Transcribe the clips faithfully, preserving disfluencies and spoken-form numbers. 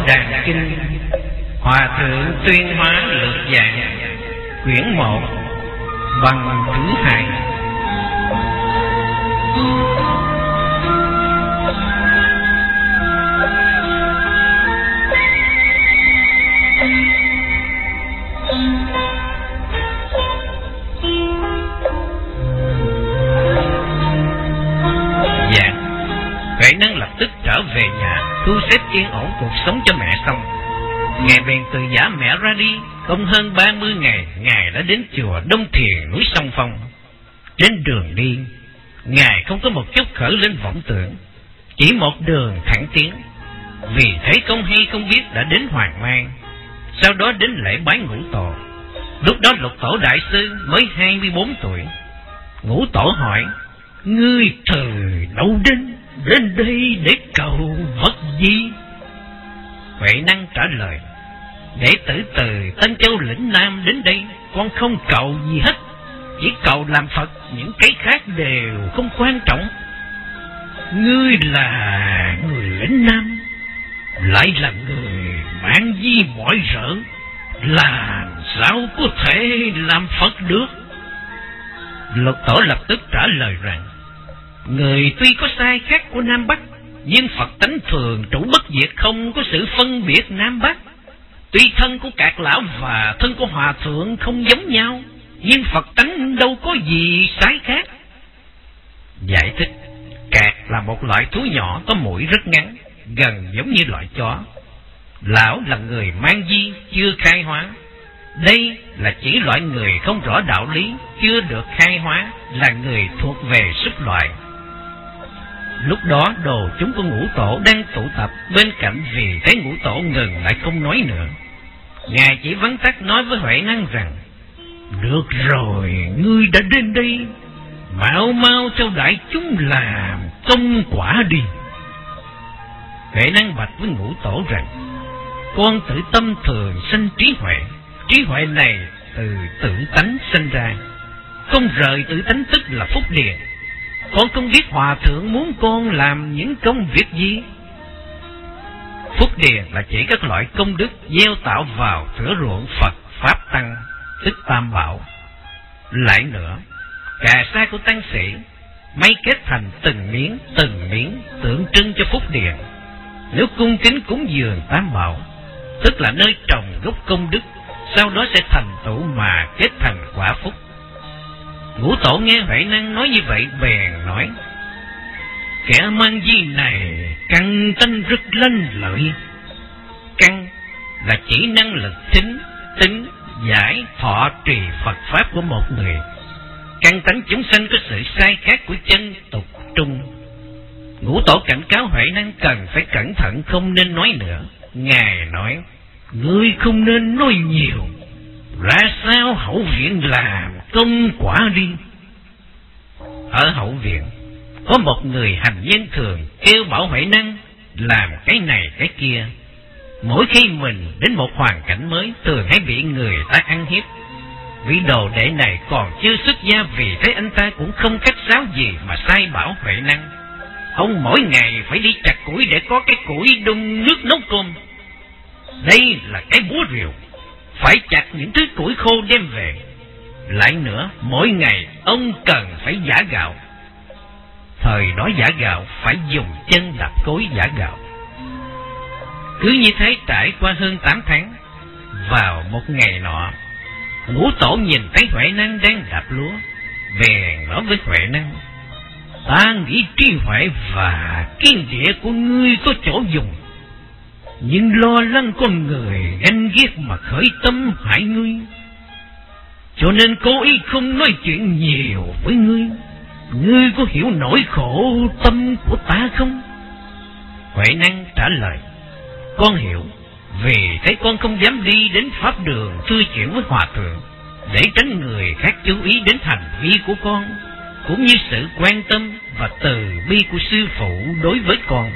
Đàn Kinh, Hòa Thượng Tuyên Hóa Lược Dạng, quyển một, bằng thứ hai. Huệ Năng lập tức trở về nhà, thu xếp yên ổn cuộc sống cho mẹ xong. Ngài bèn từ giả mẹ ra đi. Không hơn ba mươi ngày, Ngài đã đến chùa Đông Thiền, núi Sông Phong. Trên đường đi, Ngài không có một chút khởi lên vọng tưởng, chỉ một đường thẳng tiến. Vì thấy không hay không biết đã đến Hoàng Mang, sau đó đến lễ bái Ngũ Tổ. Lúc đó Lục Tổ đại sư mới hai mươi bốn tuổi. Ngũ Tổ hỏi: ngươi từ đâu đến? Đến đây để cầu vật gì? Huệ Năng trả lời: đệ tử từ Tân Châu lĩnh Nam đến đây, con không cầu gì hết, chỉ cầu làm Phật, những cái khác đều không quan trọng. Ngươi là người lĩnh Nam, lại là người mang di mọi rỡ, làm sao có thể làm Phật được? Lục Tổ lập tức trả lời rằng: người tuy có sai khác của Nam Bắc, nhưng Phật tánh thường trụ bất diệt, không có sự phân biệt Nam Bắc. Tuy thân của các lão và thân của hòa thượng không giống nhau, nhưng Phật tánh đâu có gì sai khác. Giải thích: cạc là một loại thú nhỏ có mũi rất ngắn, gần giống như loại chó. Lão là người mang di, chưa khai hóa. Đây là chỉ loại người không rõ đạo lý, chưa được khai hóa, là người thuộc về súc loại. Lúc đó đồ chúng của Ngũ Tổ đang tụ tập bên cạnh, vì thấy Ngũ Tổ ngừng lại không nói nữa. Ngài chỉ vắn tắt nói với Huệ Năng rằng: được rồi, ngươi đã đến đây, mau mau theo đại chúng làm công quả đi. Huệ Năng bạch với Ngũ Tổ rằng: con tự tâm thường sanh trí huệ, trí huệ này từ tự tánh sinh ra, không rời tự tánh tức là phúc điền. Con không biết hòa thượng muốn con làm những công việc gì. Phúc điền là chỉ các loại công đức gieo tạo vào thửa ruộng Phật Pháp Tăng, tức Tam Bảo. Lại nữa, cà sa của tăng sĩ may kết thành từng miếng từng miếng tượng trưng cho phúc điền. Nếu cung kính cúng dường Tam Bảo, tức là nơi trồng gốc công đức, sau đó sẽ thành tựu mà kết thành quả phúc. Ngũ Tổ nghe Huệ Năng nói như vậy bèn nói: kẻ mang di này căn tánh rất lanh lợi. Căn là chỉ năng lực thính, tính, giải, thọ, trì Phật Pháp của một người. Căn tánh chúng sanh có sự sai khác của chân tục trung. Ngũ Tổ cảnh cáo Huệ Năng cần phải cẩn thận, không nên nói nữa. Ngài nói: ngươi không nên nói nhiều, ra sao hậu viện làm công quả đi. Ở hậu viện có một người hành nhân thường kêu bảo Huệ Năng làm cái này cái kia. Mỗi khi mình đến một hoàn cảnh mới, thường hay bị người ta ăn hiếp. Vị đồ đệ này còn chưa xuất gia, vì thế anh ta cũng không khách sáo gì mà sai bảo Huệ Năng. Ông mỗi ngày phải đi chặt củi để có cái củi đun nước nấu cơm. Đây là cái búa rìu, phải chặt những thứ củi khô đem về. Lại nữa, mỗi ngày ông cần phải giã gạo. Thời đó giã gạo phải dùng chân đập cối giã gạo. Cứ như thế trải qua hơn tám tháng. Vào một ngày nọ, Ngũ Tổ nhìn thấy Huệ Năng đang đạp lúa, bèn nói với Huệ Năng: ta nghĩ trí huệ và kiên địa của ngươi có chỗ dùng, nhưng lo lắng con người ganh ghét mà khởi tâm hại ngươi, cho nên cố ý không nói chuyện nhiều với ngươi. Ngươi có hiểu nỗi khổ tâm của ta không? Huệ Năng trả lời: con hiểu, vì thế con không dám đi đến pháp đường thưa chuyện với hòa thượng, để tránh người khác chú ý đến hành vi của con, cũng như sự quan tâm và từ bi của sư phụ đối với con.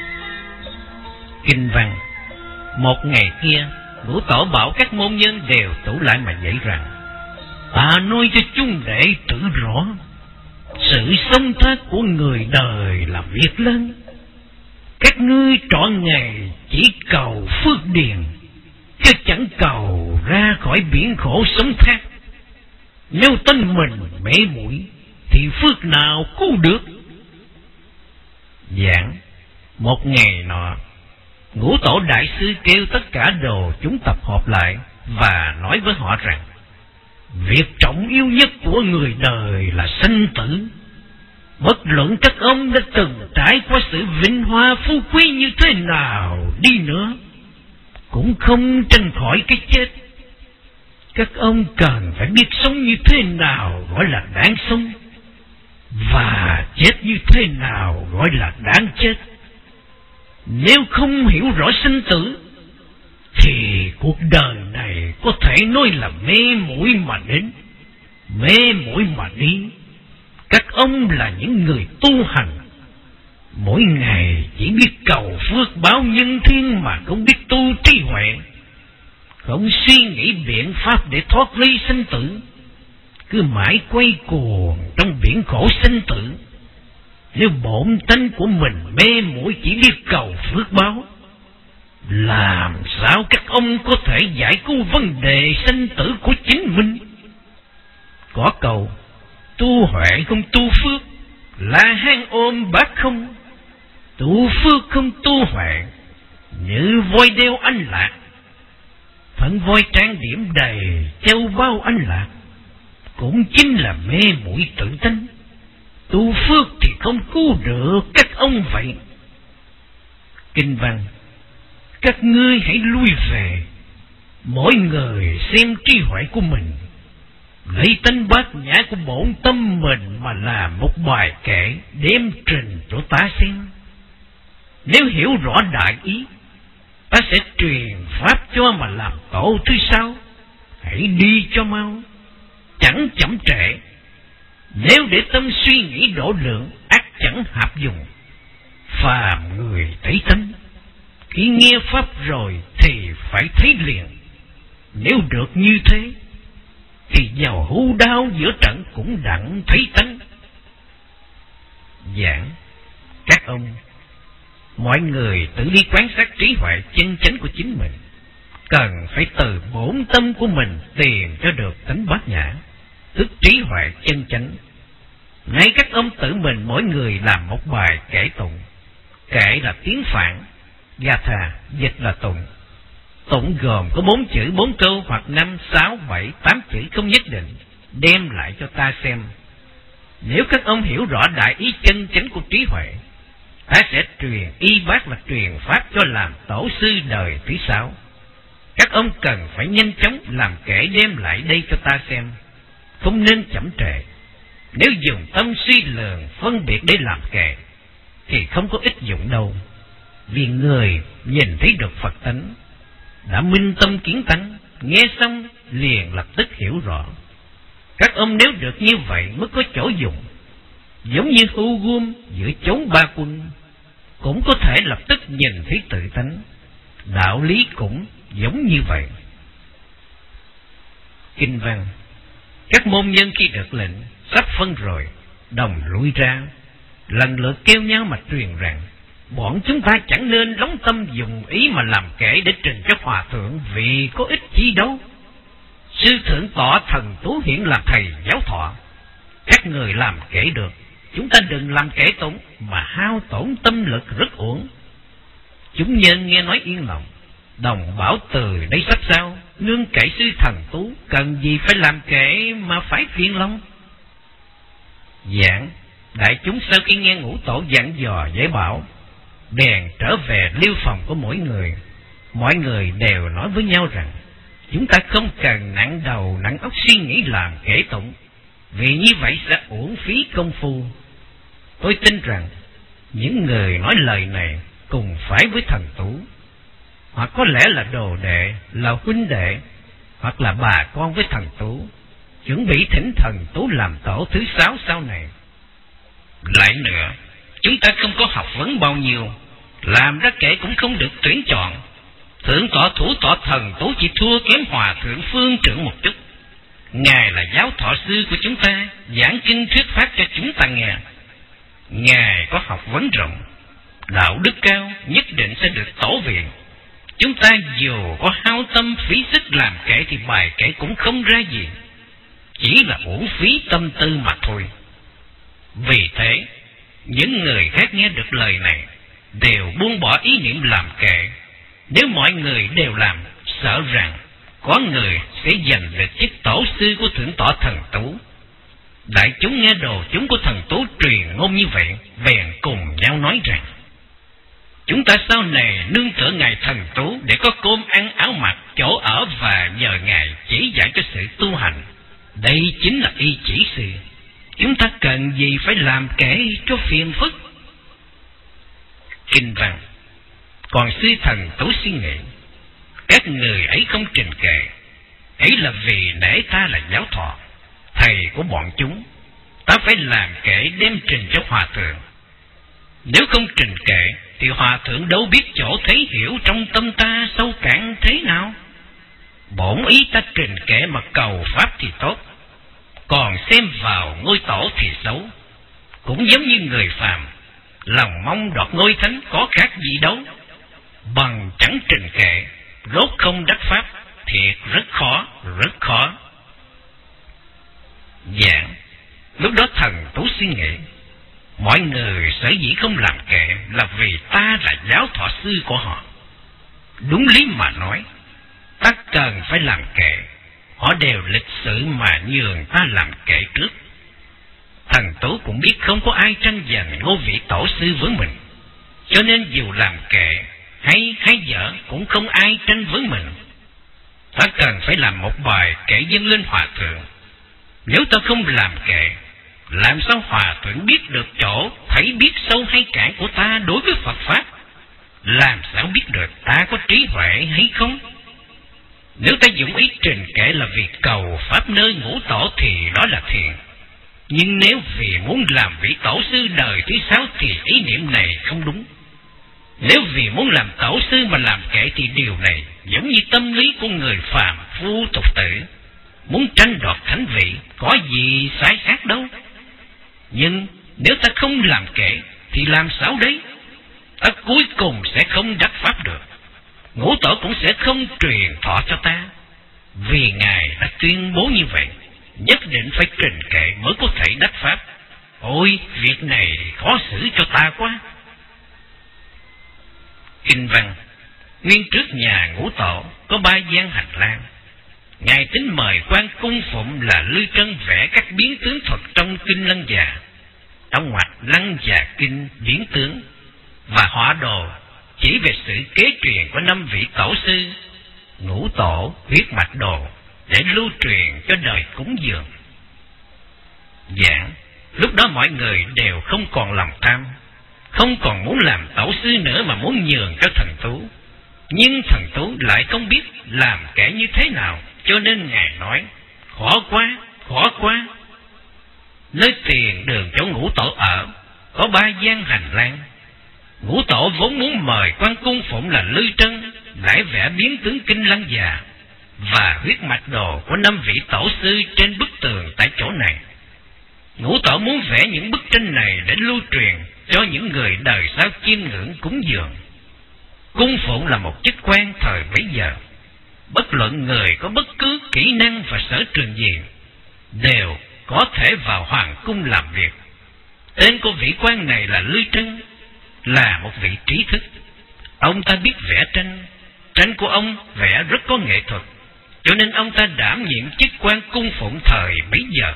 Kinh văn: một ngày kia, Ngũ Tổ bảo các môn nhân đều tụ lại mà dạy rằng: ta nói cho chúng đệ tử rõ, sự sống thoát của người đời là việc lớn. Các ngươi trọn ngày chỉ cầu phước điền, chứ chẳng cầu ra khỏi biển khổ sống thác. Nếu tên mình mê muội thì phước nào cứu được? Giảng. Một ngày nọ, Ngũ Tổ Đại Sư kêu tất cả đồ chúng tập hợp lại và nói với họ rằng việc trọng yếu nhất của người đời là sanh tử. Bất luận các ông đã từng trải qua sự vinh hoa phú quý như thế nào đi nữa, cũng không tránh khỏi cái chết. Các ông cần phải biết sống như thế nào gọi là đáng sống, và chết như thế nào gọi là đáng chết. Nếu không hiểu rõ sinh tử, thì cuộc đời này có thể nói là mê muội mà đến, mê muội mà đi. Các ông là những người tu hành, mỗi ngày chỉ biết cầu phước báo nhân thiên mà không biết tu trí huệ, không suy nghĩ biện pháp để thoát ly sinh tử, cứ mãi quay cuồng trong biển khổ sinh tử. Nếu bổn tánh của mình mê muội chỉ biết cầu phước báo, làm sao các ông có thể giải cứu vấn đề sinh tử của chính mình? Có câu tu huệ không tu phước, là hang ôm bát không. Tu phước không tu huệ, như voi đeo anh lạc. Phận voi trang điểm đầy châu báu anh lạc, cũng chính là mê muội tự tánh. Tu phước thì không cứu được các ông vậy. Kinh văn. Các ngươi hãy lui về, mỗi người xem trí huệ của mình, lấy tánh bát nhã của bổn tâm mình mà làm một bài kệ đem trình cho ta xem. Nếu hiểu rõ đại ý, ta sẽ truyền pháp cho mà làm tổ thứ sáu. Hãy đi cho mau, chẳng chậm trễ. Nếu để tâm suy nghĩ độ lượng, ắt chẳng hợp dùng. Phàm người thấy tánh, khi nghe pháp rồi thì phải thấy liền. Nếu được như thế, thì giàu hưu đau giữa trận cũng đặng thấy tánh. Giảng. Các ông, mọi người tự đi quan sát trí huệ chân chánh của chính mình, cần phải từ bổn tâm của mình tìm cho được tánh bát nhã, tức trí huệ chân chánh. Ngay các ông tự mình mỗi người làm một bài kệ tụng. Kệ là tiếng Phạn, Gatha, dịch là tụng. Tụng gồm có bốn chữ, bốn câu hoặc năm, sáu, bảy, tám chữ không nhất định, đem lại cho ta xem. Nếu các ông hiểu rõ đại ý chân chánh của trí huệ, ta sẽ truyền y bát là truyền pháp cho làm tổ sư đời thứ sáu. Các ông cần phải nhanh chóng làm kệ đem lại đây cho ta xem, không nên chậm trễ. Nếu dùng tâm suy lường phân biệt để làm kệ thì không có ích dụng đâu. Vì người nhìn thấy được Phật tánh, đã minh tâm kiến tánh, nghe xong liền lập tức hiểu rõ. Các ông nếu được như vậy mới có chỗ dùng. Giống như hưu gươm giữa chốn ba quân, cũng có thể lập tức nhìn thấy tự tánh. Đạo lý cũng giống như vậy. Kinh văn. Các môn nhân khi được lệnh sắp phân rồi, đồng lui ra, lần lượt kêu nhau mà truyền rằng bọn chúng ta chẳng nên lóng tâm dùng ý mà làm kệ để trình cho hòa thượng, vì có ích chi đâu. Sư thượng tọa thần Tú hiện làm thầy giáo thọ, các người làm kệ được, chúng ta đừng làm kệ tụng mà hao tổn tâm lực rất uổng. Chúng nhân nghe nói yên lòng, đồng bảo từ đây sắp sao, nương cậy sư thần Tú, cần gì phải làm kệ mà phải phiền lòng. Giảng. Đại chúng sau khi nghe Ngũ Tổ dặn dò dạy bảo, bèn trở về liêu phòng của mỗi người. Mọi người đều nói với nhau rằng chúng ta không cần nặng đầu nặng óc suy nghĩ làm kệ tụng, vì như vậy sẽ uổng phí công phu. Tôi tin rằng những người nói lời này cùng phải với thần Tú, hoặc có lẽ là đồ đệ, là huynh đệ, hoặc là bà con với thần Tú, chuẩn bị thỉnh thần Tú làm tổ thứ sáu sau này. Lại nữa, chúng ta không có học vấn bao nhiêu, làm ra kệ cũng không được tuyển chọn. Thượng tọa thủ tọa thần Tú chỉ thua kém hòa thượng phương trưởng một chút. Ngài là giáo thọ sư của chúng ta, giảng kinh thuyết pháp cho chúng ta nghe. Ngài có học vấn rộng, đạo đức cao nhất định sẽ được tổ viện. Chúng ta dù có hao tâm phí sức làm kệ thì bài kệ cũng không ra gì, chỉ là uổng phí tâm tư mà thôi. Vì thế, những người khác nghe được lời này đều buông bỏ ý niệm làm kệ. Nếu mọi người đều làm, sợ rằng có người sẽ giành được chức tổ sư của Thượng Tọa Thần Tú. Đại chúng nghe đồ chúng của Thần Tú truyền ngôn như vậy, bèn cùng nhau nói rằng: chúng ta sau này nương tựa Ngài Thần Tú để có cơm ăn áo mặc, chỗ ở và nhờ Ngài chỉ dạy cho sự tu hành. Đây chính là y chỉ sư. Chúng ta cần gì phải làm kệ cho phiền phức. Kinh văn: còn sư Thần Tú suy nghĩ, các người ấy không trình kệ, ấy là vì để ta là giáo thọ, thầy của bọn chúng, ta phải làm kệ đem trình cho hòa thượng. Nếu không trình kệ thì hòa thượng đâu biết chỗ thấy hiểu trong tâm ta sâu cạn thế nào. Bổn ý ta trình kệ mà cầu pháp thì tốt, còn xem vào ngôi tổ thì xấu. Cũng giống như người phàm, lòng mong đoạt ngôi thánh có khác gì đâu. Bằng chẳng trình kệ, rốt không đắc pháp, thiệt rất khó, rất khó. Dạng, lúc đó Thần Tú suy nghĩ, mọi người sở dĩ không làm kệ là vì ta là giáo thọ sư của họ. Đúng lý mà nói, ta cần phải làm kệ. Họ đều lịch sự mà nhường ta làm kệ trước. Thần Tú cũng biết không có ai tranh giành ngôi vị tổ sư với mình, cho nên dù làm kệ hay hay dở cũng không ai tranh với mình. Ta cần phải làm một bài kệ dâng lên hòa thượng. Nếu ta không làm kệ, làm sao hòa thượng biết được chỗ thấy biết sâu hay cạn của ta đối với Phật Pháp? Làm sao biết được ta có trí huệ hay không? Nếu ta dụng ý trình kệ là vì cầu Pháp nơi ngũ tổ thì đó là thiện. Nhưng nếu vì muốn làm vị tổ sư đời thứ sáu thì ý niệm này không đúng. Nếu vì muốn làm tổ sư mà làm kệ thì điều này giống như tâm lý của người phàm phu tục tử, muốn tranh đoạt thánh vị, có gì sai khác đâu. Nhưng nếu ta không làm kệ thì làm sao đấy? Ta cuối cùng sẽ không đắc pháp được. Ngũ tổ cũng sẽ không truyền thọ cho ta, vì Ngài đã tuyên bố như vậy, nhất định phải trình kệ mới có thể đắc pháp. Ôi, việc này khó xử cho ta quá. Kinh văn: nguyên trước nhà ngũ tổ có ba gian hành lang. Ngài tính mời quan cung phụng là Lư Trân vẽ các biến tướng thuật trong kinh Lăng Già, trong ngoặc Lăng Già kinh biến tướng, và họa đồ chỉ về sự kế truyền của năm vị tổ sư ngũ tổ huyết mạch đồ để lưu truyền cho đời cúng dường. Giảng, lúc đó mọi người đều không còn lòng tham, không còn muốn làm tổ sư nữa mà muốn nhường cho Thần Tú. Nhưng Thần Tú lại không biết làm kẻ như thế nào, cho nên Ngài nói: khó quá, khó quá. Nơi tiền đường chỗ ngũ tổ ở có ba gian hành lang. Ngũ tổ vốn muốn mời quan cung phụng là Lư Trân lại vẽ biến tướng kinh Lăng Già và huyết mạch đồ của năm vị tổ sư trên bức tường tại chỗ này. Ngũ tổ muốn vẽ những bức tranh này để lưu truyền cho những người đời sau chiêm ngưỡng cúng dường. Cung phụng là một chức quan thời bấy giờ, bất luận người có bất cứ kỹ năng và sở trường gì đều có thể vào hoàng cung làm việc. Tên của vị quan này là Lư Trân, là một vị trí thức. Ông ta biết vẽ tranh, tranh của ông vẽ rất có nghệ thuật, cho nên ông ta đảm nhiệm chức quan cung phụng thời bấy giờ.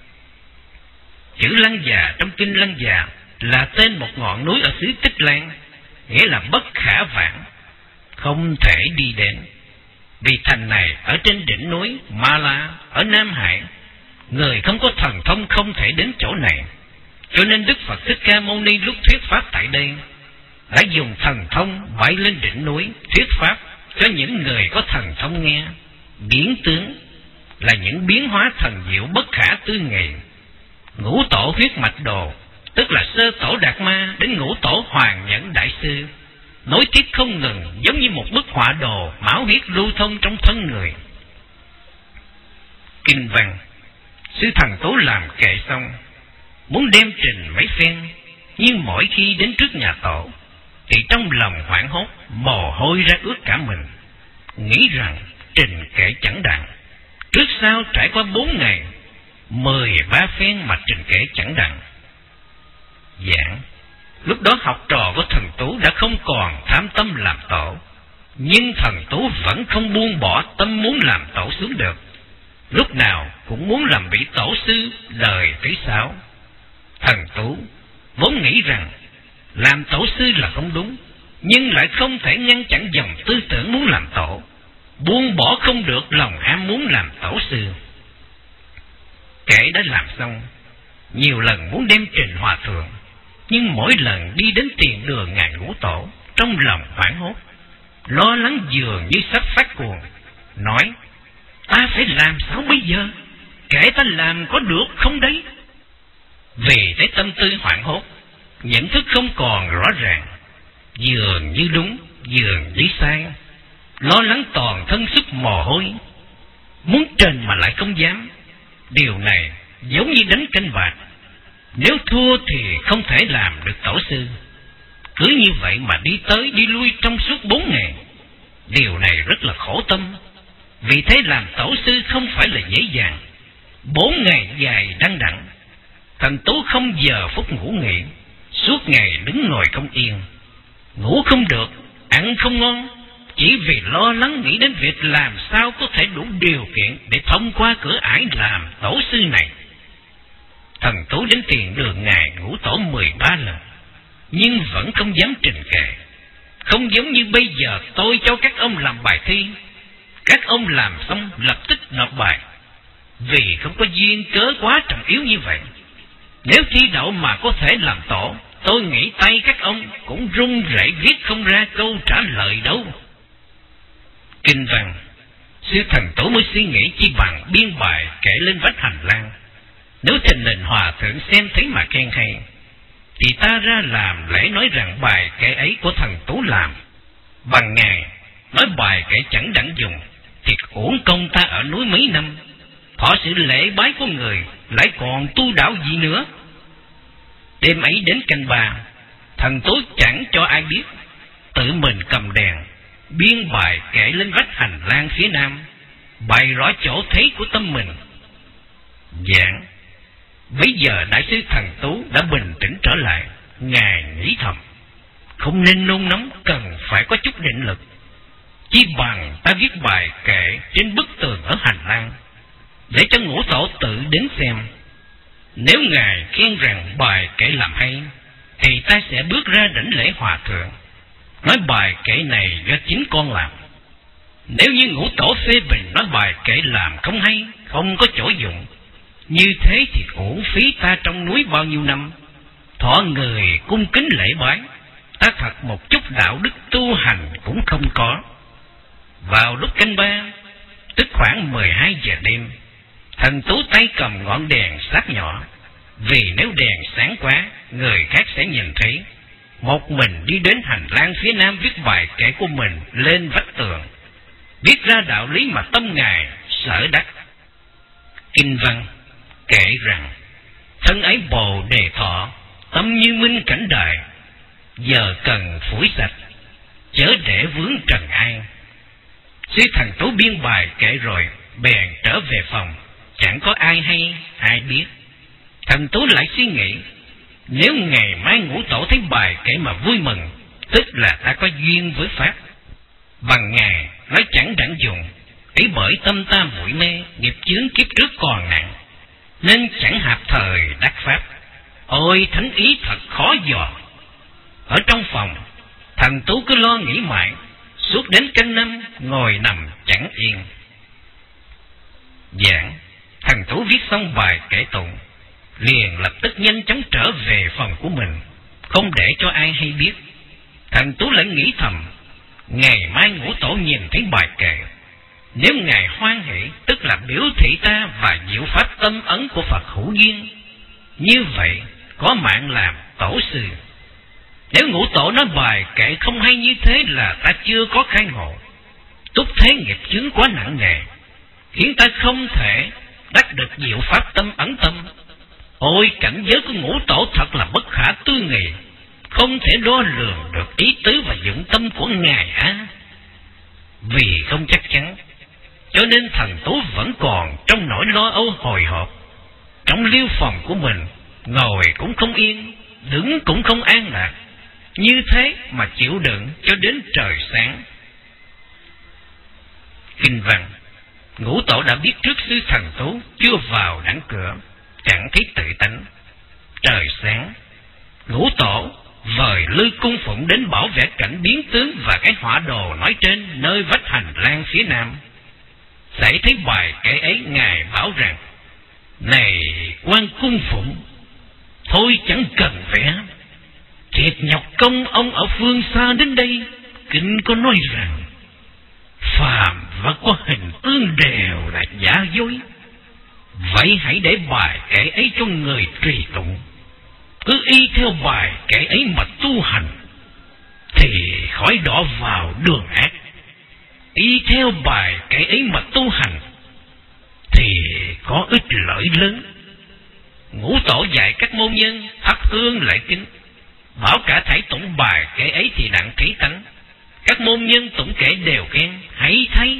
Chữ Lăng Già trong kinh Lăng Già là tên một ngọn núi ở xứ Tích Lan, nghĩa là bất khả vãn, không thể đi đến. Vì thành này ở trên đỉnh núi Ma La ở Nam Hải, người không có thần thông không thể đến chỗ này, cho nên Đức Phật Thích Ca Mâu Ni lúc thuyết pháp tại đây đã dùng thần thông bay lên đỉnh núi thuyết pháp cho những người có thần thông nghe. Biến tướng là những biến hóa thần diệu bất khả tư nghị. Ngũ tổ huyết mạch đồ tức là sơ tổ Đạt Ma đến ngũ tổ Hoàng Nhẫn Đại Sư, nối tiếp không ngừng giống như một bức họa đồ máu huyết lưu thông trong thân người. Kinh văn: sư Thần Tú làm kệ xong, muốn đem trình mấy phen, nhưng mỗi khi đến trước nhà tổ, thì trong lòng hoảng hốt, mồ hôi ra ướt cả mình, nghĩ rằng trình kể chẳng đặng. Trước sau trải qua bốn ngày, mười ba phen mà trình kể chẳng đặng. Giảng, lúc đó học trò của thần Tú đã không còn tham tâm làm tổ, nhưng thần Tú vẫn không buông bỏ tâm muốn làm tổ xuống được, lúc nào cũng muốn làm vị tổ sư đời thứ sáu. Thần Tú vốn nghĩ rằng làm tổ sư là không đúng, nhưng lại không thể ngăn chặn dòng tư tưởng muốn làm tổ, buông bỏ không được lòng ham muốn làm tổ sư. Kể đã làm xong, nhiều lần muốn đem trình hòa thượng, nhưng mỗi lần đi đến tiền đường ngài Ngũ Tổ, trong lòng hoảng hốt, lo lắng dường như sắp phát cuồng, nói: ta phải làm sao bây giờ? Kể ta làm có được không đấy? Vì thấy tâm tư hoảng hốt, nhận thức không còn rõ ràng, dường như đúng, dường như sai, lo lắng toàn thân sức mồ hôi, muốn trình mà lại không dám. Điều này giống như đánh canh bạc, nếu thua thì không thể làm được tổ sư. Cứ như vậy mà đi tới đi lui trong suốt bốn ngày, điều này rất là khổ tâm. Vì thế làm tổ sư không phải là dễ dàng. Bốn ngày dài đăng đẳng, thần Tú không giờ phút ngủ nghỉ, suốt ngày đứng ngồi không yên, ngủ không được, ăn không ngon, chỉ vì lo lắng nghĩ đến việc làm sao có thể đủ điều kiện để thông qua cửa ải làm tổ sư này. Thần Tú đến tiền đường ngài Ngũ Tổ mười ba lần, nhưng vẫn không dám trình kệ. Không giống như bây giờ tôi cho các ông làm bài thi, các ông làm xong lập tức nộp bài. Vì không có duyên cớ quá trọng yếu như vậy, nếu thi đậu mà có thể làm tổ, tôi nghĩ tay các ông cũng run rẩy viết không ra câu trả lời đâu. Kinh văn, sư thần Tổ mới suy nghĩ chi bằng biên bài kể lên vách hành lang. Nếu thình lình hòa thượng xem thấy mà khen hay, thì ta ra làm lễ nói rằng bài kể ấy của thần Tú làm. Bằng ngài nói bài kể chẳng đặng dùng, thì uổng công ta ở núi mấy năm, thọ sự lễ bái của người, lại còn tu đạo gì nữa. Đêm ấy đến canh ba, thần Tú chẳng cho ai biết, tự mình cầm đèn biên bài kể lên vách hành lang phía nam, bày rõ chỗ thấy của tâm mình. Giảng, bây giờ đại sư thần Tú đã bình tĩnh trở lại, ngài nghĩ thầm: không nên nôn nóng, cần phải có chút định lực. Chi bằng ta viết bài kệ trên bức tường ở hành lang, để cho Ngũ Tổ tự đến xem. Nếu ngài khen rằng bài kệ làm hay, thì ta sẽ bước ra đảnh lễ hòa thượng, nói bài kệ này do chính con làm. Nếu như Ngũ Tổ phê bình nói bài kệ làm không hay, không có chỗ dụng, như thế thì uổng phí ta trong núi bao nhiêu năm, thọ người cung kính lễ bái, ta thật một chút đạo đức tu hành cũng không có. Vào lúc canh ba, tức khoảng mười hai giờ đêm, thần Tú tay cầm ngọn đèn sát nhỏ, vì nếu đèn sáng quá, người khác sẽ nhìn thấy. Một mình đi đến hành lang phía nam viết bài kệ của mình lên vách tường, viết ra đạo lý mà tâm ngài sở đắc. Kinh văn kể rằng: thân ấy bồ đề thọ, tâm như minh cảnh đời, giờ cần phủi sạch, chớ để vướng trần ai. Sư thần Tú biên bài kể rồi bèn trở về phòng, chẳng có ai hay ai biết. Thần Tú lại suy nghĩ, nếu ngày mai Ngũ Tổ thấy bài kể mà vui mừng, tức là ta có duyên với pháp. Bằng ngài nói chẳng đặng dùng, ý bởi tâm ta vụi mê, nghiệp chướng kiếp trước còn nặng, nên chẳng hạp thời đắc pháp. Ôi thánh ý thật khó dò. Ở trong phòng, thần Tú cứ lo nghĩ mãi, suốt đến canh năm ngồi nằm chẳng yên. Giảng, thần Tú viết xong bài kể tụng, liền lập tức nhanh chóng trở về phòng của mình, không để cho ai hay biết. Thần Tú lại nghĩ thầm, ngày mai Ngũ Tổ nhìn thấy bài kệ, nếu ngài hoan hỷ, tức là biểu thị ta và diệu pháp tâm ấn của Phật hữu duyên, như vậy có mạng làm tổ sư. Nếu Ngũ Tổ nói bài kệ không hay như thế là ta chưa có khai ngộ, túc thế nghiệp chướng quá nặng nề, khiến ta không thể đắc được diệu pháp tâm ấn tâm. Ôi cảnh giới của Ngũ Tổ thật là bất khả tư nghị, không thể đo lường được ý tứ và dụng tâm của Ngài hả? Vì không chắc chắn, cho nên thần Tú vẫn còn trong nỗi lo âu hồi hộp. Trong liêu phòng của mình, ngồi cũng không yên, đứng cũng không an lạc, như thế mà chịu đựng cho đến trời sáng. Kinh văn: Ngũ Tổ đã biết trước sư thần Tú chưa vào đẳng cửa, chẳng thấy tự tánh. Trời sáng, Ngũ Tổ vời lư cung phụng đến bảo vệ cảnh biến tướng và cái hỏa đồ nói trên nơi vách hành lang phía nam. Xảy thấy bài kể ấy, Ngài bảo rằng: Này quan cung phụng, thôi chẳng cần vẽ, thiệt nhọc công ông ở phương xa đến đây. Kinh có nói rằng phàm và có hình tương đều là giả dối. Vậy hãy để bài kể ấy cho người trì tụng, cứ y theo bài kể ấy mà tu hành, thì khỏi đỏ vào đường ác. Y theo bài kể ấy mà tu hành thì có ích lợi lớn. Ngũ Tổ dạy các môn nhân thắp hương lễ kính, bảo cả thảy tụng bài kể ấy thì đặng thấy tánh. Các môn nhân tụng kể đều khen hãy thấy.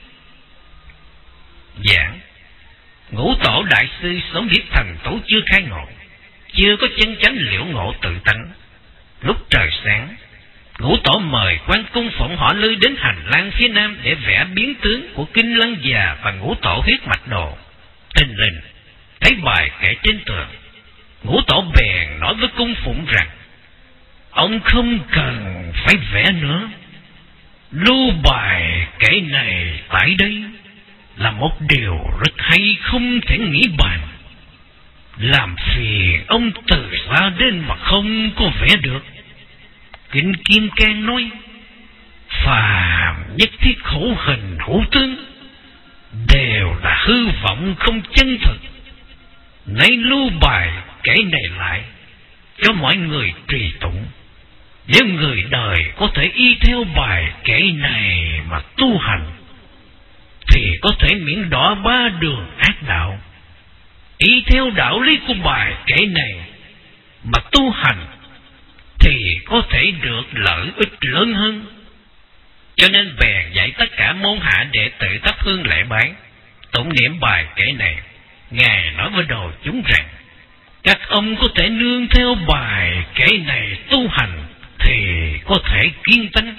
Giảng: Ngũ Tổ đại sư sống biết thần Tú chưa khai ngộ, chưa có chân chánh liễu ngộ tự tánh. Lúc trời sáng, Ngũ Tổ mời quan cung phụng họ Lư đến hành lang phía nam để vẽ biến tướng của Kinh Lăng Già và Ngũ Tổ huyết mạch đồ. Tình linh thấy bài kể trên tường, Ngũ Tổ bèn nói với cung phụng rằng: Ông không cần phải vẽ nữa, lưu bài kể này tại đây là một điều rất hay không thể nghĩ bàn. Làm phiền ông từ xa đến mà không có vẽ được. Kinh Kim Cang nói: phàm nhất thiết khổ hình hữu tướng, đều là hư vọng không chân thực. Nay lưu bài kể này lại cho mọi người trì tụng, nếu người đời có thể y theo bài kể này mà tu hành, thì có thể miễn đọa ba đường ác đạo. Y theo đạo lý của bài kể này mà tu hành thì có thể được lợi ích lớn hơn. Cho nên bèn dạy tất cả môn hạ đệ tử thắp hương lễ bái, tụng niệm bài kể này. Ngài nói với đồ chúng rằng: Các ông có thể nương theo bài kể này tu hành thì có thể kiên tánh.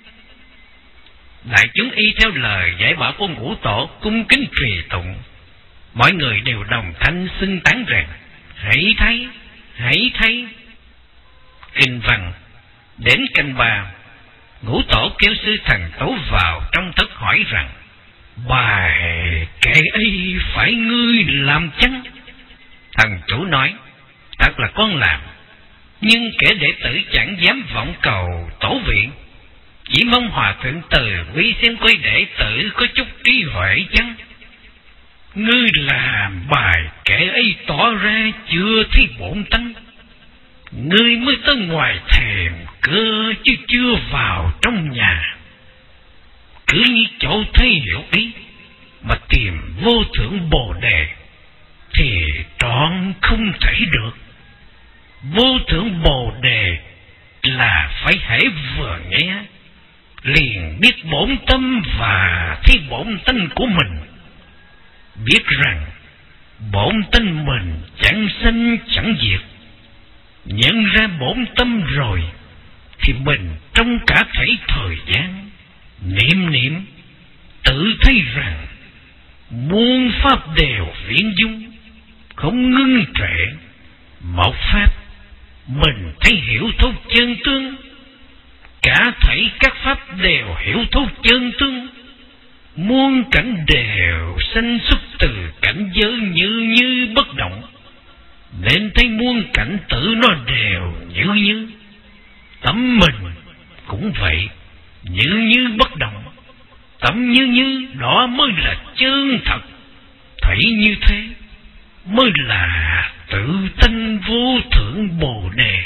Đại chúng y theo lời dạy bảo của Ngũ Tổ cung kính trì tụng. Mọi người đều đồng thanh xưng tán rằng: Hãy thấy, hãy thấy. Kinh văn: Đến canh ba, Ngũ Tổ kêu sư thần Tú vào trong thất hỏi rằng: Bài kể ấy phải ngươi làm chăng? Thần chủ nói: Thật là con làm, nhưng kẻ đệ tử chẳng dám vọng cầu tổ viện, chỉ mong hòa thượng từ bi xem coi đệ tử có chút trí huệ chăng. Ngươi làm bài kể ấy tỏ ra chưa thấy bổn tánh, ngươi mới tới ngoài thềm cơ chứ chưa vào trong nhà. Cứ như chỗ thấy hiểu ý mà tìm vô thượng Bồ Đề thì trọn không thể được. Vô thượng Bồ Đề là phải hễ vừa nghe liền biết bổn tâm và thấy bổn tánh của mình, biết rằng bổn tánh mình chẳng sanh chẳng diệt. Nhận ra bổn tâm rồi thì mình trong cả thảy thời gian niệm niệm tự thấy rằng muôn pháp đều viễn dung, không ngưng trệ. Một pháp mình thấy hiểu thấu chân tương, cả thảy các pháp đều hiểu thấu chân tương. Muôn cảnh đều sanh xuất từ cảnh giới như như bất động, nên thấy muôn cảnh tử nó đều như như. Tấm mình cũng vậy, như như bất động. Tấm như như đó mới là chân thật. Thấy như thế mới là tự tánh vô thượng Bồ Đề.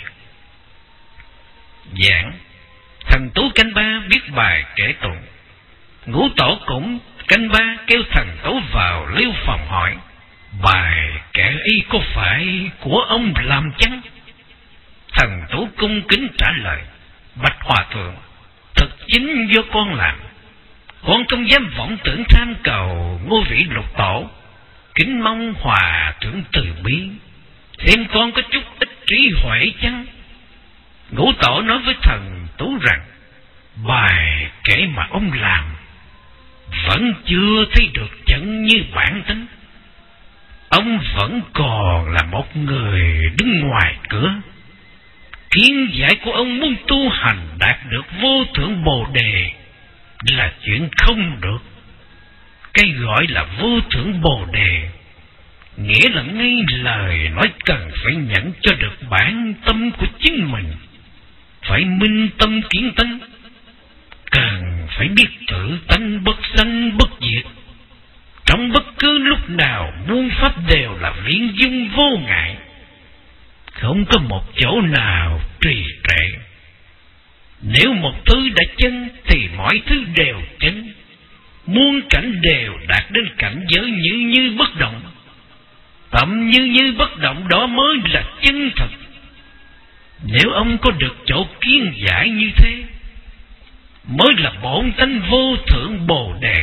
Giảng: Thần Tú canh ba biết bài kể tụng. Ngũ Tổ cũng canh ba kêu thần Tú vào liêu phòng hỏi: Bài kể y có phải của ông làm chăng? Thần Tú cung kính trả lời: Bạch Hòa Thượng, thật chính do con làm. Con không dám vọng tưởng tham cầu ngôi vị lục tổ, kính mong Hòa Thượng từ bi, xem con có chút ít trí huệ chăng? Ngũ tổ nói với thần Tú rằng: Bài kể mà ông làm vẫn chưa thấy được chân như bản tính. Ông vẫn còn là một người đứng ngoài cửa. Kiến giải của ông muốn tu hành đạt được vô thượng bồ đề là chuyện không được. Cái gọi là vô thượng bồ đề nghĩa là ngay lời nói cần phải nhận cho được bản tâm của chính mình, phải minh tâm kiến tánh, cần phải biết tự tánh bất sanh bất diệt. Trong bất cứ lúc nào muôn pháp đều là viễn dung vô ngại, không có một chỗ nào trì trệ. Nếu một thứ đã chân thì mọi thứ đều chân, muôn cảnh đều đạt đến cảnh giới như như bất động. Tậm như như bất động đó mới là chân thật. Nếu ông có được chỗ kiến giải như thế, mới là bổn tánh vô thượng bồ đề.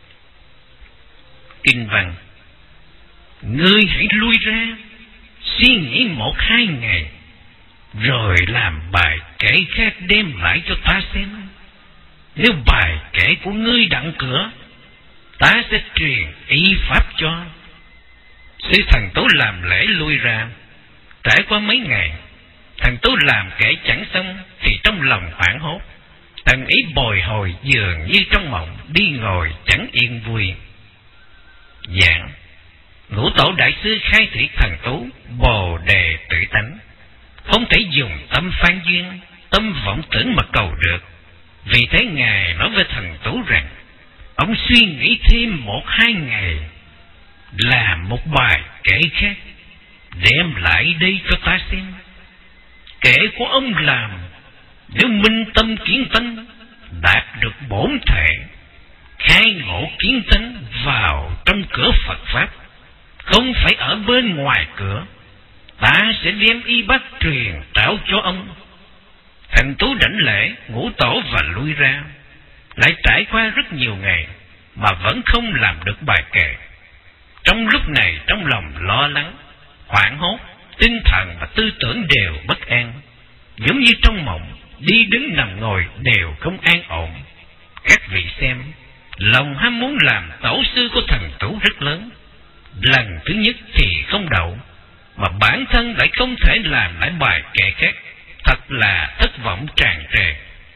Kinh văn: Ngươi hãy lui ra, suy nghĩ một hai ngày, rồi làm bài kể khác đem lại cho ta xem. Nếu bài kể của ngươi đặng cửa, ta sẽ truyền y pháp cho. Sư thần Tú làm lễ lui ra. Trải qua mấy ngày, thần Tú làm kể chẳng xong thì trong lòng hoảng hốt, tần ý bồi hồi dường như trong mộng, đi ngồi chẳng yên vui. Dạng: Ngũ tổ đại sư khai thị thần Tú bồ đề tự tánh, không thể dùng tâm phan duyên, tâm vọng tưởng mà cầu được. Vì thế ngài nói với thần Tú rằng: Ông suy nghĩ thêm một hai ngày, làm một bài kể khác đem lại đây cho ta xem. Kể của ông làm nếu minh tâm kiến tánh, đạt được bổn thể, khai ngộ kiến tánh vào trong cửa Phật pháp, không phải ở bên ngoài cửa, ta sẽ đem y bát truyền trao cho ông. Thần Tú đảnh lễ ngũ tổ và lui ra. Lại trải qua rất nhiều ngày mà vẫn không làm được bài kệ. Trong lúc này trong lòng lo lắng, hoảng hốt, tinh thần và tư tưởng đều bất an, giống như trong mộng, đi đứng nằm ngồi đều không an ổn. Các vị xem, lòng ham muốn làm tổ sư của thần Tú rất lớn. Lần thứ nhất thì không đậu, mà bản thân lại không thể làm lại bài kệ khác, thật là thất vọng tràn trề.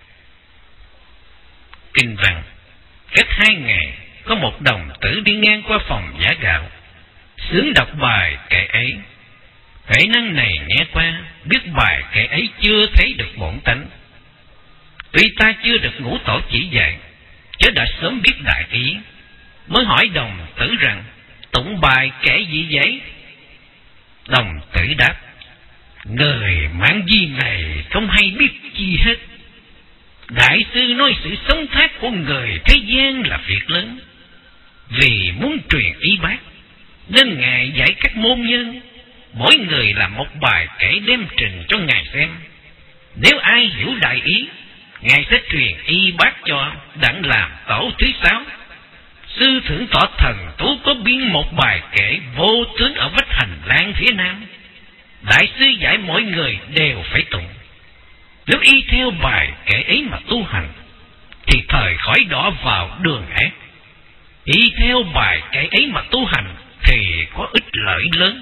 Kinh văn: Cách hai ngày, có một đồng tử đi ngang qua phòng giả gạo, xướng đọc bài kệ ấy. Huệ năng này nghe qua, biết bài kệ ấy chưa thấy được bổn tánh. Tuy ta chưa được ngũ tổ chỉ dạy, chớ đã sớm biết đại ý, mới hỏi đồng tử rằng: Tụng bài kể gì vậy? Đồng tử đáp: Người mãn di này không hay biết chi hết. Đại sư nói sự sống thác của người thế gian là việc lớn, vì muốn truyền y bác nên ngài dạy các môn nhân, mỗi người làm một bài kể đem trình cho ngài xem. Nếu ai hiểu đại ý, ngài sẽ truyền y bác cho, đặng làm tổ thứ sáu. Sư thượng tọa thần Tú có biên một bài kể vô tướng ở vách hành lang phía nam. Đại sư dạy mỗi người đều phải tụng. Nếu y theo bài kể ấy mà tu hành, thì thời khỏi đỏ vào đường ác. Y theo bài kể ấy mà tu hành thì có ích lợi lớn.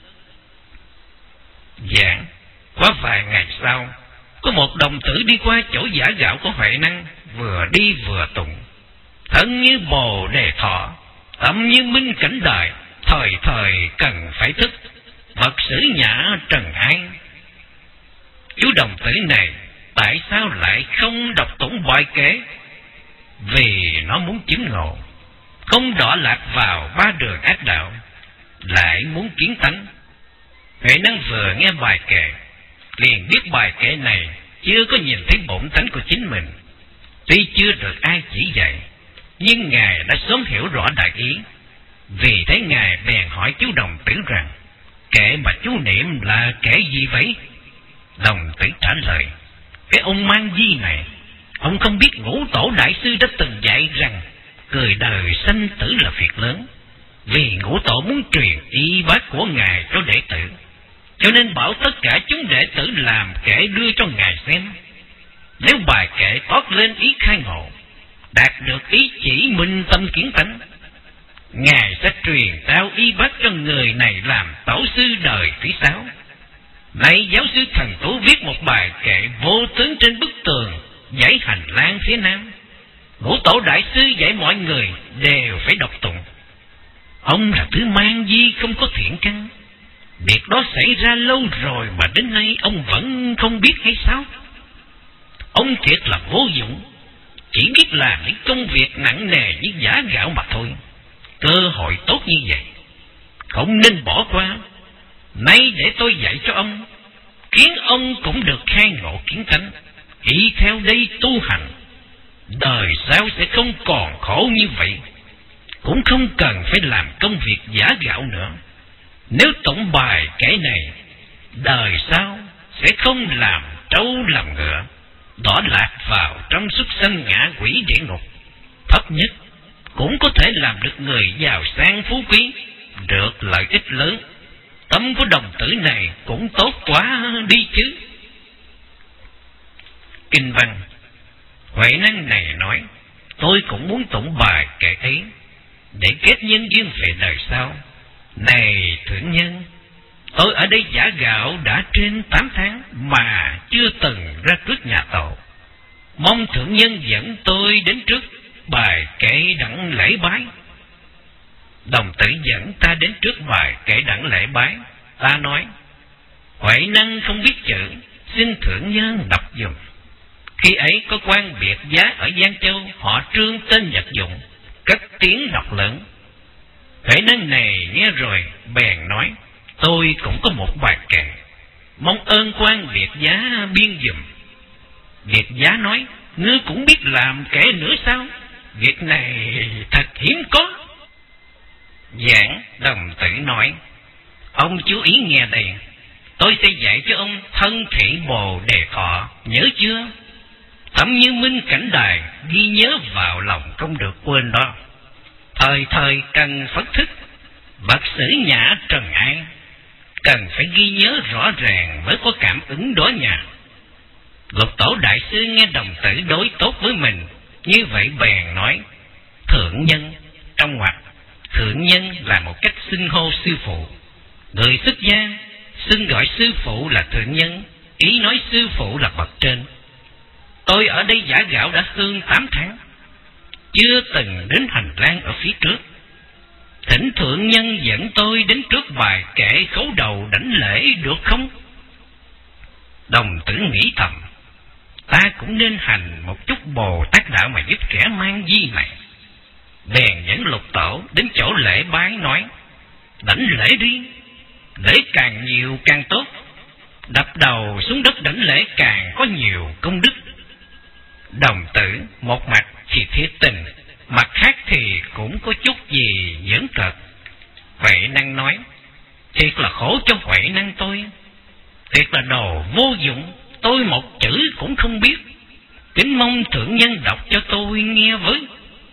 Giảng: Qua vài ngày sau, có một đồng tử đi qua chỗ giả gạo của Huệ năng, vừa đi vừa tụng: Thân như bồ đề thọ, tâm như minh cảnh đời, thời thời cần phải thức, Phật sử nhã trần an. Chú đồng tử này tại sao lại không đọc tụng bài kể? Vì nó muốn chứng ngộ, không đọa lạc vào ba đường ác đạo, lại muốn kiến tánh. Huệ năng vừa nghe bài kệ, liền biết bài kệ này chưa có nhìn thấy bổn tánh của chính mình. Tuy chưa được ai chỉ dạy, nhưng ngài đã sớm hiểu rõ đại ý. Vì thế ngài bèn hỏi chú đồng tử rằng: Kệ mà chú niệm là kệ gì vậy? Đồng Tử trả lời: Cái ông Mang Di này, ông không biết Ngũ Tổ Đại Sư đã từng dạy rằng cười đời sanh tử là việc lớn. Vì Ngũ Tổ muốn truyền y bác của Ngài cho đệ tử, cho nên bảo tất cả chúng đệ tử làm kệ đưa cho Ngài xem. Nếu bài kệ toát lên ý khai ngộ, đạt được ý chỉ minh tâm kiến tánh, Ngài sẽ truyền trao y bác cho người này làm tổ sư đời thứ sáu. Nay giáo sư Thần Tú viết một bài kệ vô tướng trên bức tường dãy hành lang phía nam. Ngũ Tổ Đại Sư dạy mọi người đều phải đọc tụng. Ông là thứ mang di không có thiện căn, việc đó xảy ra lâu rồi mà đến nay ông vẫn không biết hay sao? Ông thiệt là vô dụng, chỉ biết làm những công việc nặng nề như giả gạo mà thôi. Cơ hội tốt như vậy không nên bỏ qua. Nay để tôi dạy cho ông, khiến ông cũng được khai ngộ kiến tánh, y theo đây tu hành, đời sau sẽ không còn khổ như vậy, cũng không cần phải làm công việc giả gạo nữa. Nếu tụng bài kể này, đời sau sẽ không làm trâu làm ngựa, đọa lạc vào trong súc sanh ngạ quỷ địa ngục. Thấp nhất cũng có thể làm được người giàu sang phú quý, được lợi ích lớn. Tâm của đồng tử này cũng tốt quá đi chứ. Kinh văn Huệ năng này nói: Tôi cũng muốn tụng bài kệ ấy để kết nhân duyên về đời sau. Này thượng nhân, tôi ở đây giả gạo đã trên tám tháng mà chưa từng ra trước nhà tổ. Mong thượng nhân dẫn tôi đến trước bài kệ đặng lễ bái. Đồng tử dẫn ta đến trước bài kệ đặng lễ bái. Ta nói: Huệ năng không biết chữ, xin thượng nhân đọc dùm. Khi ấy có quan biệt giá ở Giang Châu, họ Trương tên Nhật Dụng, cất tiếng đọc lớn. Huệ năng này nghe rồi bèn nói: Tôi cũng có một bài kệ, mong ơn quan biệt giá biên dùm. Biệt giá nói: Ngươi cũng biết làm kệ nữa sao? Việc này thật hiếm có. Giảng đồng tử nói: Ông chú ý nghe đây, tôi sẽ dạy cho ông thân thị bồ đề thọ, nhớ chưa? Thẩm Như Minh cảnh đài, ghi nhớ vào lòng không được quên đó. Thời thời cần phất thức, vật sử nhã trần ai, cần phải ghi nhớ rõ ràng mới có cảm ứng đó nhà. Lục Tổ Đại Sư nghe đồng tử đối tốt với mình, như vậy bèn nói: Thượng nhân, trong ngoặc thượng nhân là một cách xưng hô sư phụ. Người xuất gia xưng gọi sư phụ là thượng nhân, ý nói sư phụ là bậc trên. Tôi ở đây giả gạo đã hơn tám tháng, chưa từng đến hành lang ở phía trước. Thỉnh thượng nhân dẫn tôi đến trước bài kệ khấu đầu đảnh lễ được không? Đồng tử nghĩ thầm: Ta cũng nên hành một chút Bồ Tát đạo mà giúp kẻ mang di này. Bèn dẫn Lục Tổ đến chỗ lễ bái nói: Đảnh lễ đi, lễ càng nhiều càng tốt, đập đầu xuống đất đảnh lễ càng có nhiều công đức. Đồng tử một mặt thì thiết tình, mặt khác thì cũng có chút gì giỡn cợt. Huệ năng nói: Thiệt là khổ cho Huệ năng tôi, thiệt là đồ vô dụng, tôi một chữ cũng không biết. Kính mong thượng nhân đọc cho tôi nghe với.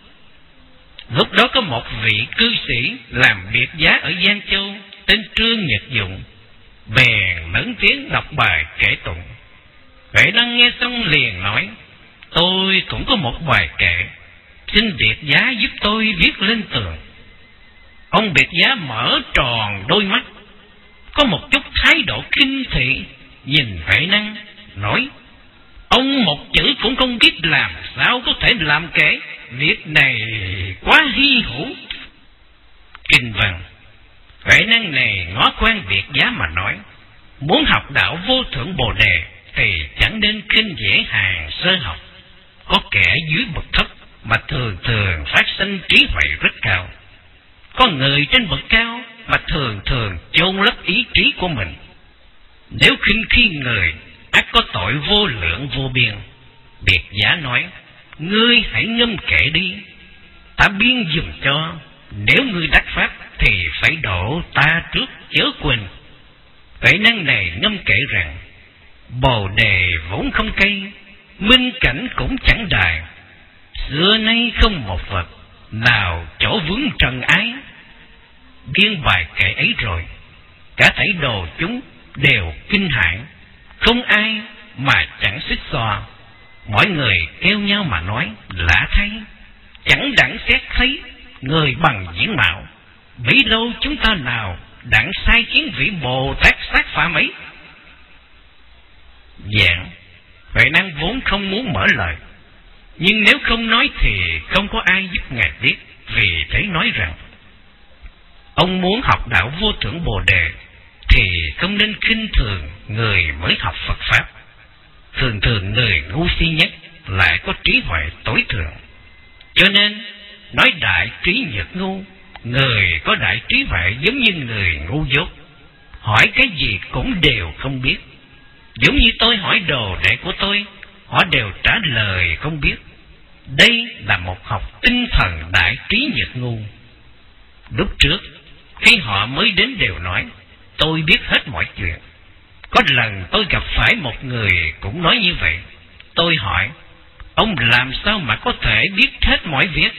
Lúc đó có một vị cư sĩ làm biệt giá ở Giang Châu, tên Trương Nhật Dụng, bèn lớn tiếng đọc bài kệ tụng. Huệ năng nghe xong liền nói: Tôi cũng có một bài kệ, xin biệt giá giúp tôi viết lên tường. Ông biệt giá mở tròn đôi mắt, có một chút thái độ kinh thị, nhìn Huệ năng nói: Ông một chữ cũng không biết làm sao có thể làm kệ, việc này quá hy hữu. Kinh văn Huệ năng này ngó quan biệt giá mà nói: Muốn học đạo vô thượng Bồ Đề thì chẳng nên khinh dễ hàng sơ học. Có kẻ dưới bậc thấp mà thường thường phát sinh trí huệ rất cao, có người trên bậc cao mà thường thường chôn lấp ý trí của mình. Nếu khinh khi người, ắt có tội vô lượng vô biên. Biệt giá nói: Ngươi hãy ngâm kệ đi, ta biên dùm cho. Nếu ngươi đắc pháp thì phải đổ ta trước, chớ quên. Huệ năng này ngâm kệ rằng: Bồ đề vốn không cây, minh cảnh cũng chẳng đài. Xưa nay không một vật nào chỗ vướng trần ái. Biên bài kệ ấy rồi, cả thảy đồ chúng đều kinh hãi, không ai mà chẳng xích xoa. Mọi người kêu nhau mà nói lạ thay, chẳng đặng xét thấy người bằng diễn mạo. Bấy lâu chúng ta nào đặng sai khiến vị Bồ Tát sát phạm ấy. Dạng Huệ Năng vốn không muốn mở lời, nhưng nếu không nói thì không có ai giúp ngài biết. Vì thế nói rằng ông muốn học đạo vô thượng Bồ đề thì không nên khinh thường người mới học Phật Pháp. Thường thường người ngu si nhất lại có trí huệ tối thượng, cho nên nói đại trí nhược ngu. Người có đại trí huệ giống như người ngu dốt, hỏi cái gì cũng đều không biết. Giống như tôi hỏi đồ đệ của tôi, họ đều trả lời không biết. Đây là một học tinh thần đại trí nhược ngu. Lúc trước khi họ mới đến đều nói tôi biết hết mọi chuyện. Có lần tôi gặp phải một người cũng nói như vậy. Tôi hỏi ông làm sao mà có thể biết hết mọi việc.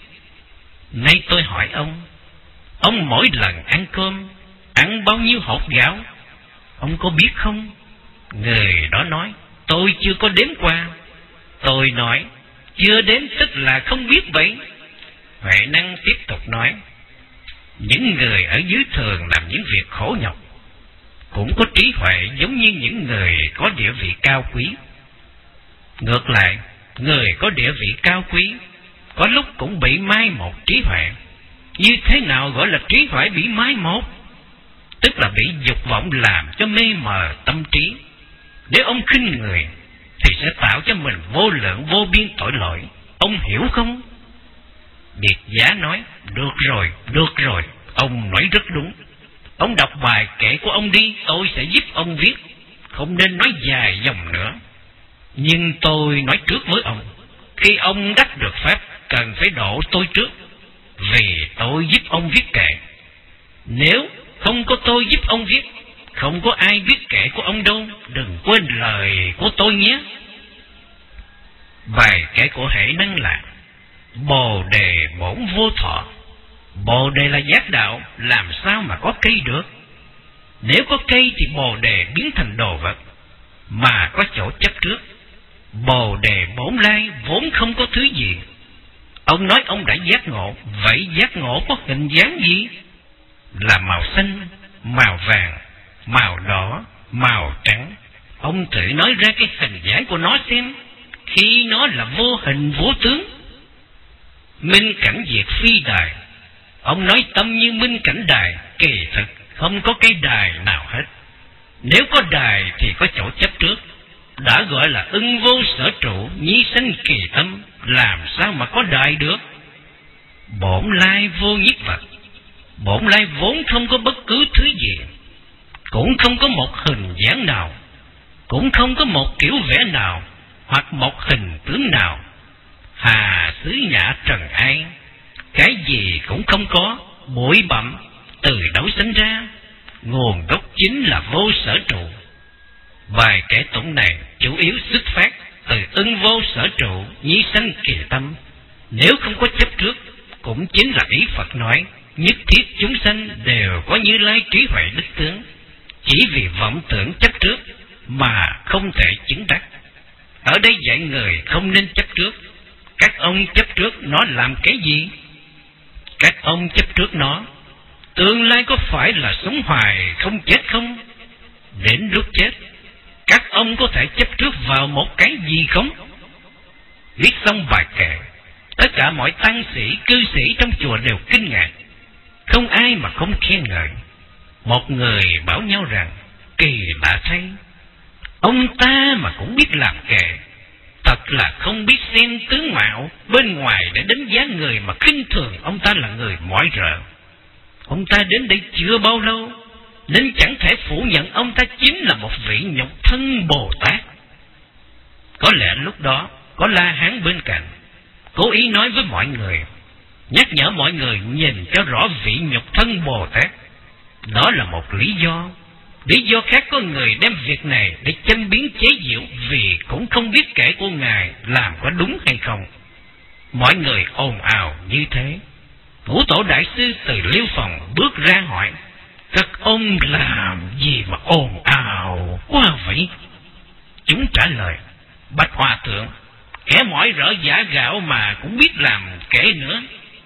Nay tôi hỏi ông, ông mỗi lần ăn cơm ăn bao nhiêu hột gạo, ông có biết không? Người đó nói tôi chưa có đếm qua. Tôi nói chưa đếm tức là không biết vậy. Huệ Năng tiếp tục nói, những người ở dưới thường làm những việc khổ nhọc cũng có trí huệ giống như những người có địa vị cao quý. Ngược lại, người có địa vị cao quý có lúc cũng bị mai một trí huệ. Như thế nào gọi là trí huệ bị mai một? Tức là bị dục vọng làm cho mê mờ tâm trí. Nếu ông khinh người thì sẽ tạo cho mình vô lượng vô biên tội lỗi. Ông hiểu không? Điệt Giả nói, được rồi, được rồi, ông nói rất đúng. Ông đọc bài kệ của ông đi, tôi sẽ giúp ông viết. Không nên nói dài dòng nữa. Nhưng tôi nói trước với ông, khi ông đắc được Pháp, cần phải độ tôi trước, vì tôi giúp ông viết kệ. Nếu không có tôi giúp ông viết, không có ai viết kệ của ông đâu. Đừng quên lời của tôi nhé. Bài kệ của Huệ Năng là Bồ đề bổn vô thọ. Bồ đề là giác đạo, làm sao mà có cây được? Nếu có cây thì bồ đề biến thành đồ vật, mà có chỗ chấp trước. Bồ đề bổn lai vốn không có thứ gì. Ông nói ông đã giác ngộ, vậy giác ngộ có hình dáng gì? Là màu xanh, màu vàng, màu đỏ, màu trắng. Ông thử nói ra cái hình dáng của nó xem. Khi nó là vô hình vô tướng, minh cảnh diệt phi đài. Ông nói tâm như minh cảnh đài, kỳ thực không có cái đài nào hết. Nếu có đài thì có chỗ chấp trước, đã gọi là ưng vô sở trụ, nhi sanh kỳ tâm, làm sao mà có đài được? Bổn lai vô nhất vật. Bổn lai vốn không có bất cứ thứ gì, cũng không có một hình dáng nào, cũng không có một kiểu vẽ nào, hoặc một hình tướng nào. Hà xứ nhã trần ai, cái gì cũng không có, bụi bặm từ đâu sinh ra, nguồn gốc chính là vô sở trụ. Bài kệ tụng này chủ yếu xuất phát từ ưng vô sở trụ, nhi sanh kỳ tâm. Nếu không có chấp trước, cũng chính là ý Phật nói nhất thiết chúng sanh đều có Như Lai trí huệ đích tướng, chỉ vì vọng tưởng chấp trước mà không thể chứng đắc. Ở đây dạy người không nên chấp trước. Các ông chấp trước nó làm cái gì? Các ông chấp trước nó, tương lai có phải là sống hoài không chết không? Đến lúc chết, các ông có thể chấp trước vào một cái gì không? Viết xong bài kệ, tất cả mọi tăng sĩ, cư sĩ trong chùa đều kinh ngạc, không ai mà không khen ngợi. Một người bảo nhau rằng, kỳ lạ thay, ông ta mà cũng biết làm kệ, thật là không biết xem tướng mạo bên ngoài để đánh giá người, mà khinh thường ông ta là người mọi rợ. Ông ta đến đây chưa bao lâu, nên chẳng thể phủ nhận ông ta chính là một vị nhục thân Bồ Tát. Có lẽ lúc đó có La Hán bên cạnh, cố ý nói với mọi người, nhắc nhở mọi người nhìn cho rõ vị nhục thân Bồ Tát. Đó là một lý do. Lý do khác có người đem việc này để châm biếm chế giễu, vì cũng không biết kẻ của Ngài làm có đúng hay không. Mọi người ồn ào như thế. Ngũ tổ đại sư từ liêu phòng bước ra hỏi: các ông làm gì mà ồn ào quá vậy? Chúng trả lời: bạch hòa thượng, kẻ mỏi rỡ giả gạo mà cũng biết làm kể nữa.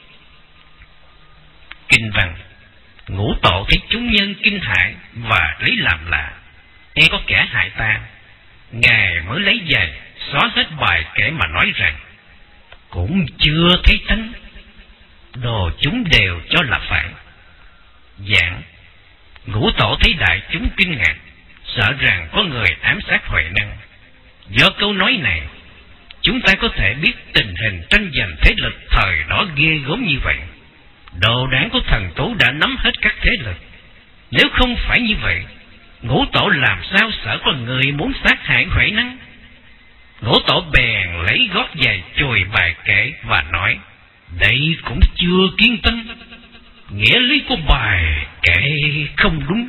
Kinh văn: Ngũ tổ thấy chúng nhân kinh hại và lấy làm lạ, e có kẻ hại ta, Ngài mới lấy giày xóa hết bài kể mà nói rằng: cũng chưa thấy tánh. Đồ chúng đều cho là phải. Giảng: Ngũ tổ thấy đại chúng kinh ngạc, sợ rằng có người ám sát Huệ Năng. Do câu nói này, chúng ta có thể biết tình hình tranh giành thế lực thời đó ghê gớm như vậy. Đồ đảng của thần Tú đã nắm hết các thế lực. Nếu không phải như vậy, Ngũ tổ làm sao sợ có người muốn sát hại Huệ Năng? Ngũ tổ bèn lấy gót giày chùi bài kể và nói: đây cũng chưa kiến tánh. Nghĩa lý của bài kể không đúng.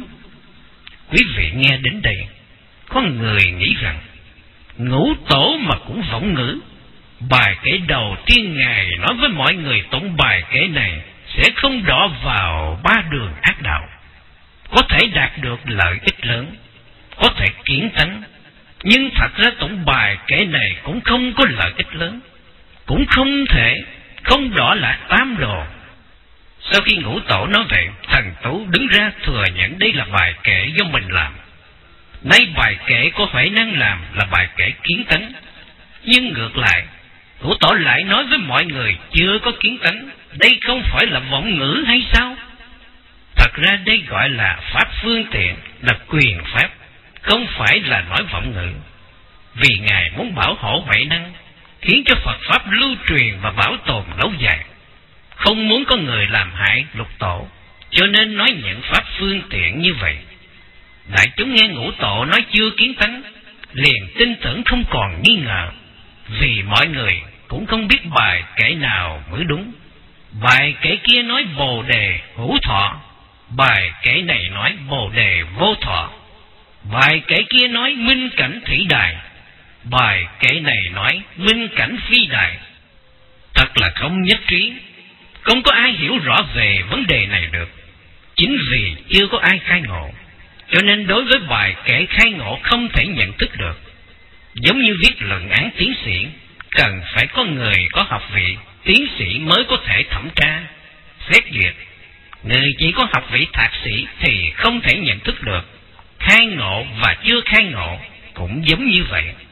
Quý vị nghe đến đây, có người nghĩ rằng Ngũ tổ mà cũng võng ngữ. Bài kể đầu tiên Ngài nói với mọi người tụng bài kể này sẽ không đỏ vào ba đường ác đạo. Có thể đạt được lợi ích lớn, có thể kiến tánh, nhưng thật ra tụng bài kể này cũng không có lợi ích lớn, cũng không thể không đỏ là tám đồ. Sau khi Ngũ tổ nói vậy, thần Tú đứng ra thừa nhận đây là bài kể do mình làm. Nay bài kể có Huệ Năng làm là bài kể kiến tánh, nhưng ngược lại Ngũ tổ lại nói với mọi người chưa có kiến tánh. Đây không phải là vọng ngữ hay sao? Thật ra đây gọi là pháp phương tiện, là quyền pháp, không phải là nói vọng ngữ. Vì Ngài muốn bảo hộ Huệ Năng, khiến cho Phật pháp lưu truyền và bảo tồn lâu dài, không muốn có người làm hại lục tổ, cho nên nói những pháp phương tiện như vậy. Đại chúng nghe Ngũ tổ nói chưa kiến tánh, liền tin tưởng không còn nghi ngờ, vì mọi người cũng không biết bài kể nào mới đúng. Bài kể kia nói bồ đề hữu thọ, bài kể này nói bồ đề vô thọ. Bài kể kia nói minh cảnh thủy đài, bài kể này nói minh cảnh phi đài. Thật là không nhất trí, không có ai hiểu rõ về vấn đề này được. Chính vì chưa có ai khai ngộ, cho nên đối với bài kể khai ngộ không thể nhận thức được. Giống như viết luận án tiến sĩ, cần phải có người có học vị tiến sĩ mới có thể thẩm tra, xét duyệt. Người chỉ có học vị thạc sĩ thì không thể nhận thức được. Khai ngộ và chưa khai ngộ cũng giống như vậy.